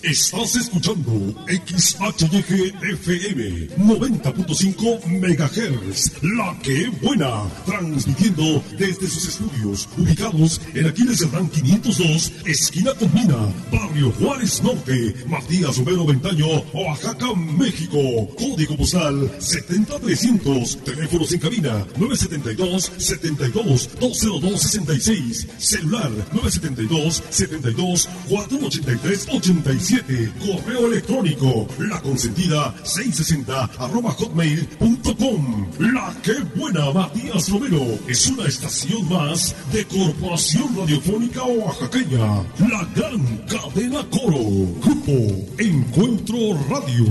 Estás escuchando XHYG FM 90.5 MHz, La Que Buena, transmitiendo desde sus estudios ubicados en Aquiles Cerdán 502, esquina con Mina, Barrio Juárez Norte, Matías Romero Ventaño, Oaxaca, México. Código postal 70300, teléfonos en cabina 972-72-202-66, celular 972-72-483-87. Correo electrónico laconsentida660@hotmail.com. La Que Buena, Matías Romero, es una estación más de Corporación Radiofónica Oaxaqueña, la gran cadena Coro. Grupo Encuentro Radio.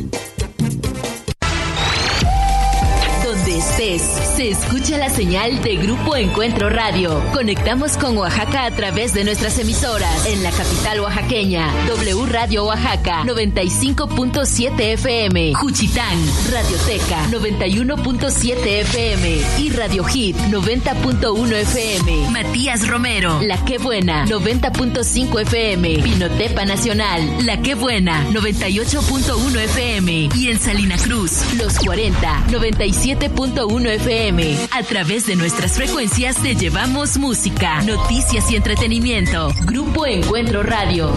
Donde estés, se escucha la señal de Grupo Encuentro Radio. Conectamos con Oaxaca a través de nuestras emisoras. En la capital oaxaqueña, W Radio Oaxaca, 95.7 FM. Juchitán, Radioteca, 91.7 FM. Y Radio Hit, 90.1 FM. Matías Romero, La Que Buena, 90.5 FM. Pinotepa Nacional, La Que Buena, 98.1 FM. Y en Salina Cruz, Los 40, 97.1 FM. A través de nuestras frecuencias te llevamos música, noticias y entretenimiento. Grupo Encuentro Radio.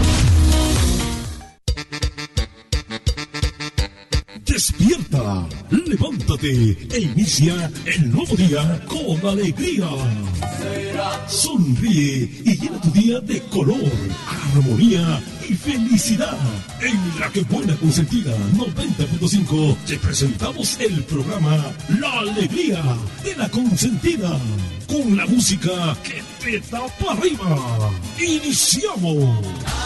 Despierta, levántate e inicia el nuevo día con alegría. Sonríe y llena tu día de color, armonía y felicidad. En La Que Buena Consentida 90.5 te presentamos el programa La Alegría de la Consentida, con la música que te da para arriba. ¡Iniciamos!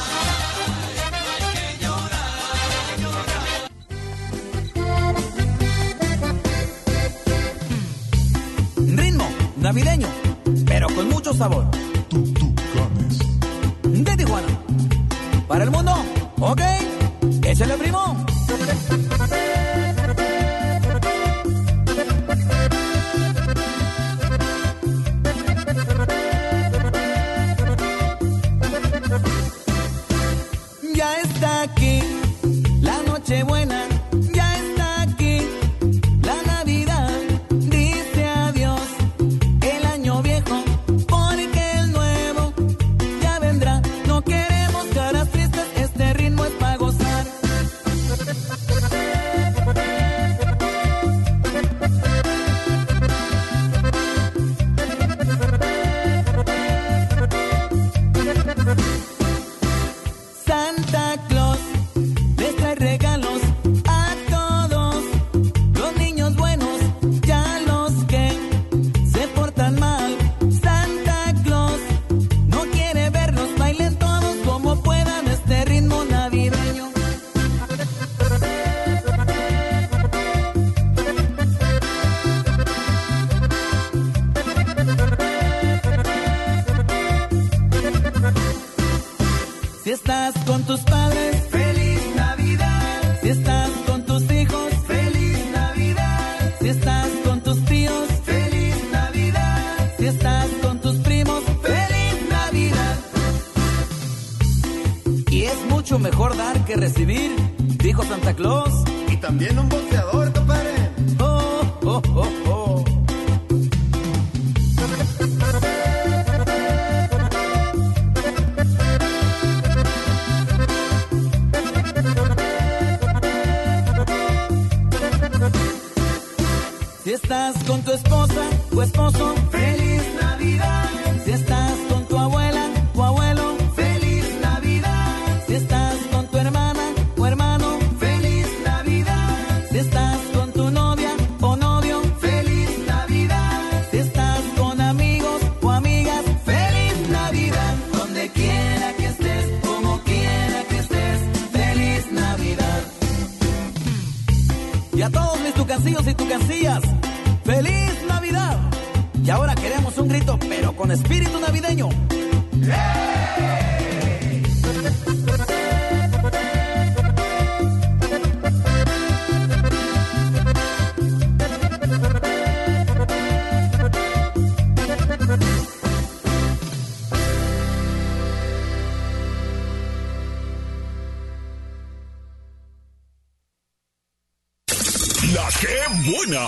Ritmo navideño, pero con mucho sabor. Tutucanes. De Tijuana para el mundo, ok, échale primo. Ya está aquí la noche buena. Si estás con tus padres, feliz Navidad. Si estás con tus hijos, feliz Navidad. Si estás con tus tíos, feliz Navidad. Si estás con tus primos, feliz Navidad. Y es mucho mejor dar que recibir, dijo Santa Claus. Y también un boxeador, compadre. Oh, oh, oh, oh. Si estás con tu esposa o esposo, feliz Navidad. Si estás con tu abuela o abuelo, feliz Navidad. Si estás con tu hermana o hermano, feliz Navidad. Si estás con tu novia o novio, feliz Navidad. Si estás con amigos o amigas, feliz Navidad. Donde quiera que estés, como quiera que estés, feliz Navidad. Y a todos mis tucancillos y tucancillas, ¡feliz Navidad! Y ahora queremos un grito, pero con espíritu navideño. ¡Hey! ¡Qué buena!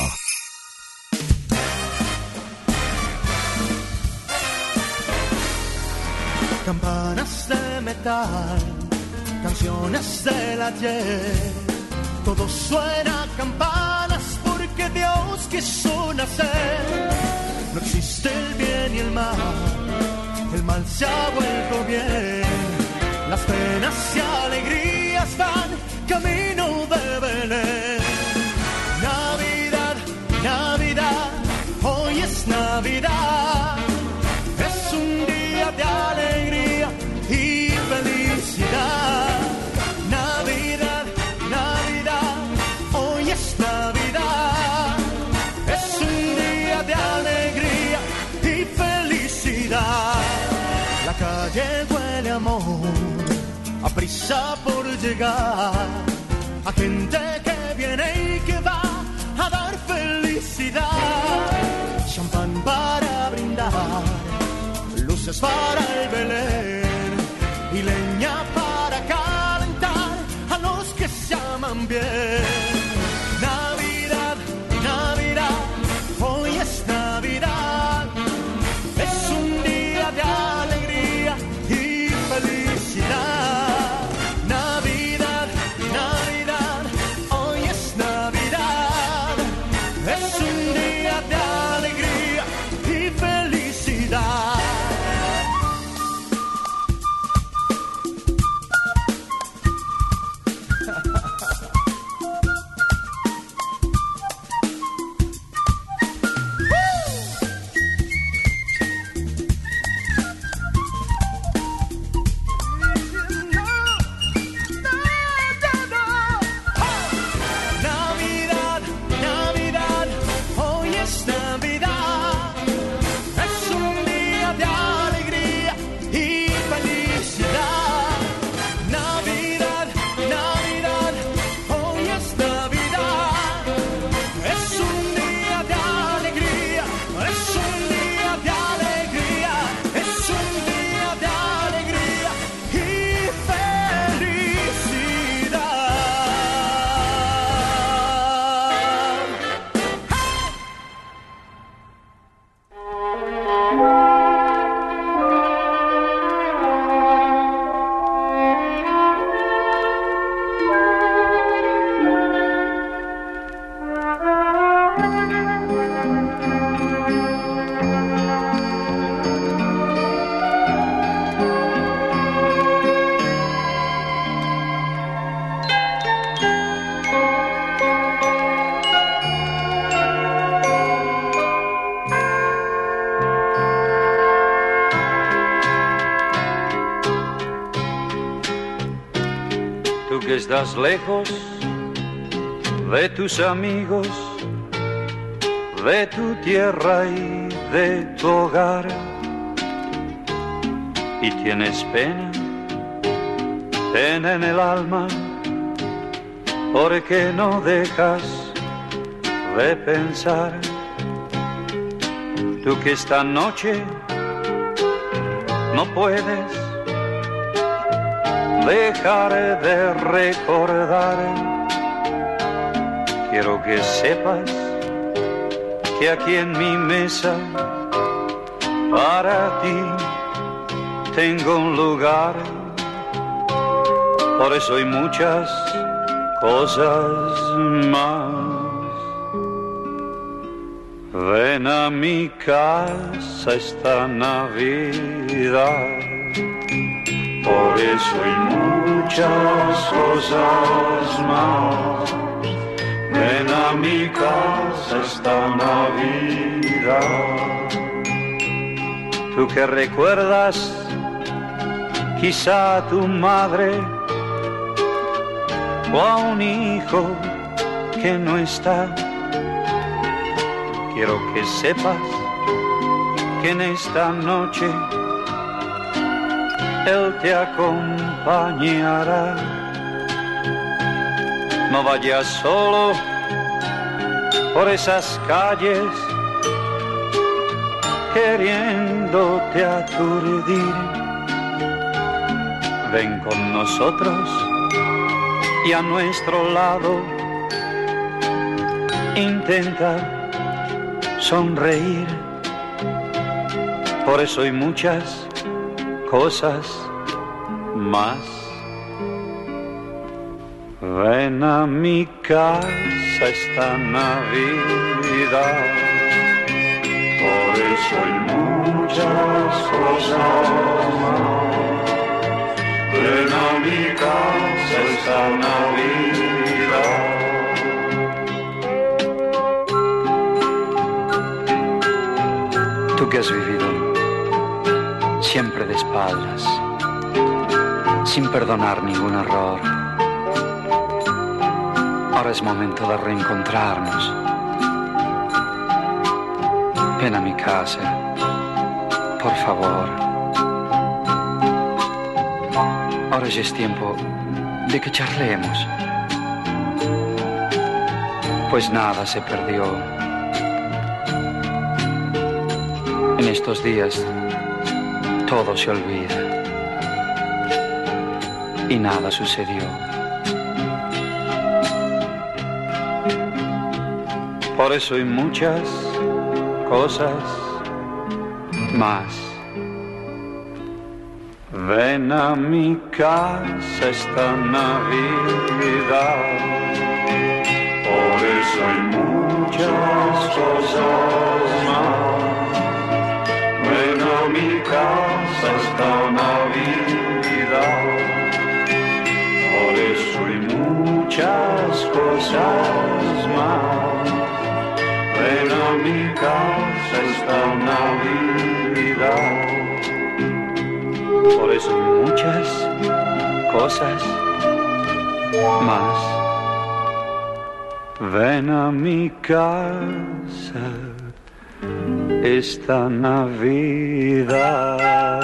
Campanas de metal, canciones del ayer, todo suena a campanas porque Dios quiso nacer. No existe el bien y el mal se ha vuelto bien. Las penas y alegrías van camino de Belén. Navidad, Navidad, hoy es Navidad. Es un día de alegría y felicidad. Navidad, Navidad, hoy es Navidad. Es un día de alegría y felicidad. La calle huele a amor, a prisa por llegar, a gente que viene y que va a dar felicidad. Champán para brindar, luces para el Belén y leña para calentar a los que se aman bien. Navidad, Navidad, hoy es Navidad. Es un día de alegría y felicidad. Navidad, Navidad, hoy es Navidad. Es un día de alegría y felicidad. Navidad, Navidad, hoy es Navidad. Es un día de alegría y felicidad. Navidad, Navidad, hoy es Navidad. Es un día de alegría, es un día de alegría, es un día de alegría y felicidad. Tú que estás lejos de tus amigos, de tu tierra y de tu hogar, y tienes pena en el alma, porque no dejas de pensar. Tú que esta noche no puedes dejar de recordar. Quiero que sepas que aquí en mi mesa para ti tengo un lugar. Por eso hay muchas cosas más. Ven a mi casa esta Navidad. Por eso hay muchas cosas más. Ven a mi casa esta Navidad. Tú que recuerdas quizá a tu madre o a un hijo que no está. Quiero que sepas que en esta noche Él te acompañará. No vayas solo por esas calles queriéndote aturdir. Ven con nosotros y a nuestro lado intenta sonreír. Por eso hay muchas cosas más. Ven a mi casa esta Navidad. Por eso hay muchas cosas más. Ven a mi casa esta Navidad. Tú que has vivido siempre de espaldas, sin perdonar ningún error, ahora es momento de reencontrarnos. Ven a mi casa, por favor. Ahora ya es tiempo de que charlemos, pues nada se perdió. En estos días todo se olvida y nada sucedió. Por eso hay muchas cosas más. Ven a mi casa esta Navidad. Por eso hay muchas cosas más. Ven a mi casa esta Navidad. Por eso hay muchas cosas más. Ven a mi casa esta Navidad. Por eso hay muchas cosas más. Ven a mi casa esta Navidad.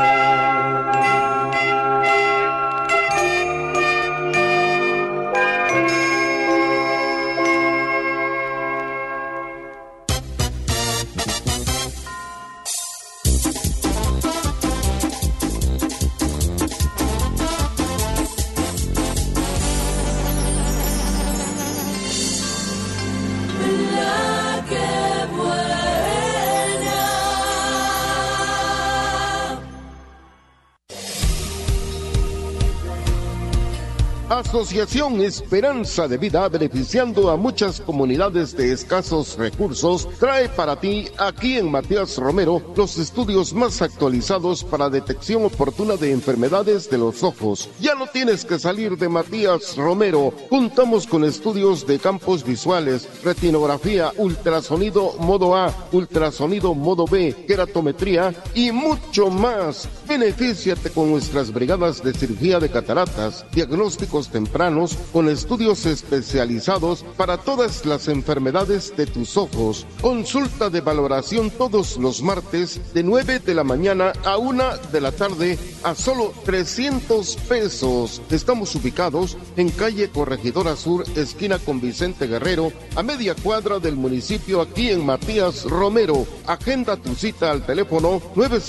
Asociación Esperanza de Vida, beneficiando a muchas comunidades de escasos recursos, trae para ti, aquí en Matías Romero, los estudios más actualizados para detección oportuna de enfermedades de los ojos. Ya no tienes que salir de Matías Romero. Contamos con estudios de campos visuales, retinografía, ultrasonido modo A, ultrasonido modo B, queratometría y mucho más. Benefíciate con nuestras brigadas de cirugía de cataratas, diagnósticos tempranos con estudios especializados para todas las enfermedades de tus ojos. Consulta de valoración todos los martes de 9 de la mañana a 1 de la tarde a solo 300 pesos. Estamos ubicados en calle Corregidora Sur, esquina con Vicente Guerrero, a media cuadra del municipio, aquí en Matías Romero. Agenda tu cita al teléfono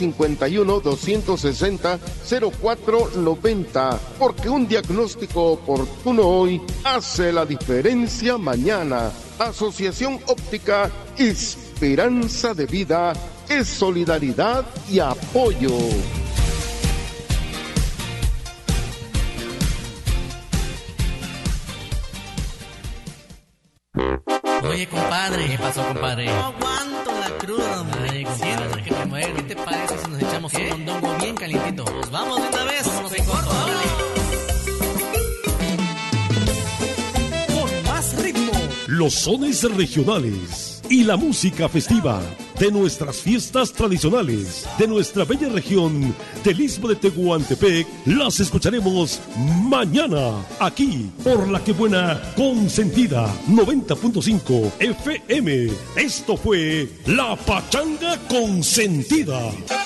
951-260-0490, porque un diagnóstico oportuno hoy hace la diferencia mañana. Asociación Óptica Esperanza de Vida es solidaridad y apoyo. Oye, compadre. ¿Qué pasó, compadre? No aguanto la cruda, hombre. Ay, compadre. Que me muero. ¿Qué te parece si nos echamos un mondongo bien calientito? Nos vamos de una vez. Vámonos en corto, Con más ritmo. Los sones regionales y la música festiva de nuestras fiestas tradicionales de nuestra bella región del Istmo de Tehuantepec las escucharemos mañana aquí por La Que Buena Consentida 90.5 FM. Esto fue La Pachanga Consentida.